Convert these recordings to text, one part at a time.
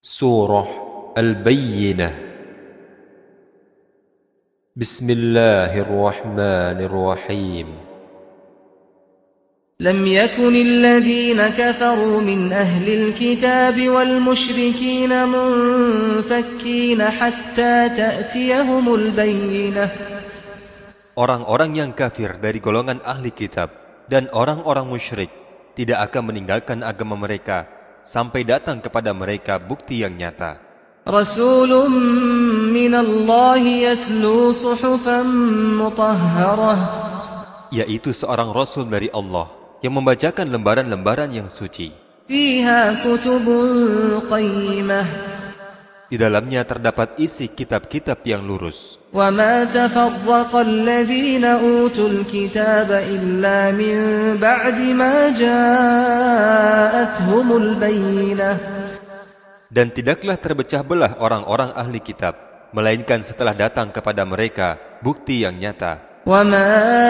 Surah Al-Bayyinah. Bismillahirrahmanirrahim. لم يكن الذين كفروا من أهل الكتاب والمشركين منفكين حتى تأتيهم البينة. Orang-orang yang kafir dari golongan ahli kitab dan orang-orang musyrik tidak akan meninggalkan agama mereka sampai datang kepada mereka bukti yang nyata. رسول من الله يتلو صحفا مطهرة. Yaitu seorang Rasul dari Allah yang membacakan lembaran-lembaran yang suci. فيها كتب قيمة. Di dalamnya terdapat isi kitab-kitab yang lurus. وما تفرق الذين أوتوا الكتاب إلا من بعد ما جاءتهم البينة. Dan tidaklah terpecah belah orang-orang ahli kitab, melainkan setelah datang kepada mereka bukti yang nyata. وما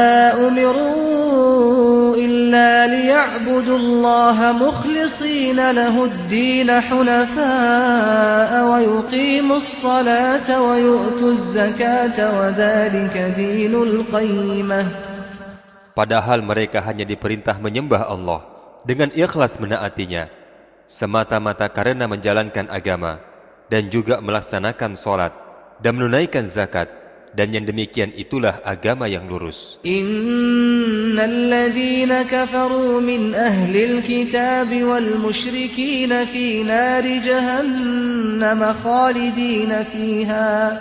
أمروا إلا ليعبدوا الله مخلصين له الدين حنفاء ويقيموا الصلاة ويؤتوا الزكاة وذلك دين القيمة. Padahal mereka hanya diperintah menyembah Allah dengan ikhlas menaatinya, semata-mata karena menjalankan agama, dan juga melaksanakan sholat dan menunaikan zakat, dan yang demikian itulah agama yang lurus. Innal ladzina kafaru min ahlil kitab wal musyrikin fi nari jahannam khalidin fiha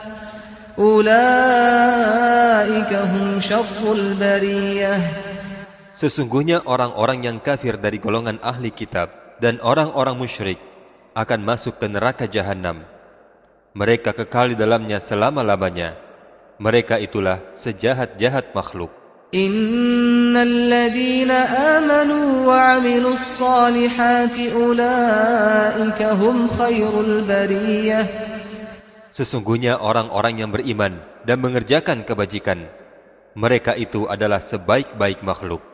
ulaika hum syarrul bariyah. Sesungguhnya orang-orang yang kafir dari golongan ahli kitab dan orang-orang musyrik akan masuk ke neraka jahanam. Mereka kekal di dalamnya selama-lamanya. Mereka itulah sejahat-jahat makhluk. Innal ladzina amanu wa 'amilus salihati ulaika hum khairul bariyah. Sesungguhnya orang-orang yang beriman dan mengerjakan kebajikan, mereka itu adalah sebaik-baik makhluk.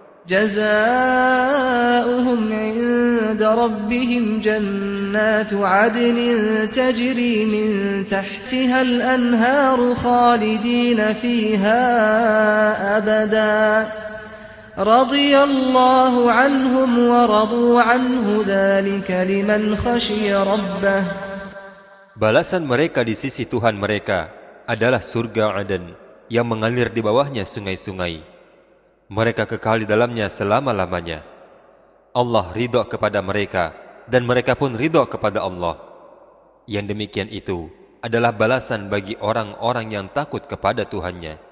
جزاؤهم عند ربهم جنات عدن تجري من تحتها الأنهار خالدين فيها أبدا رضي الله عنهم ورضوا عنه ذلك لمن خشي ربه. Balasan mereka di sisi Tuhan mereka adalah surga Aden yang mengalir di bawahnya sungai-sungai. Mereka kekal di dalamnya selama-lamanya. Allah ridho kepada mereka dan mereka pun ridho kepada Allah. Yang demikian itu adalah balasan bagi orang-orang yang takut kepada Tuhannya.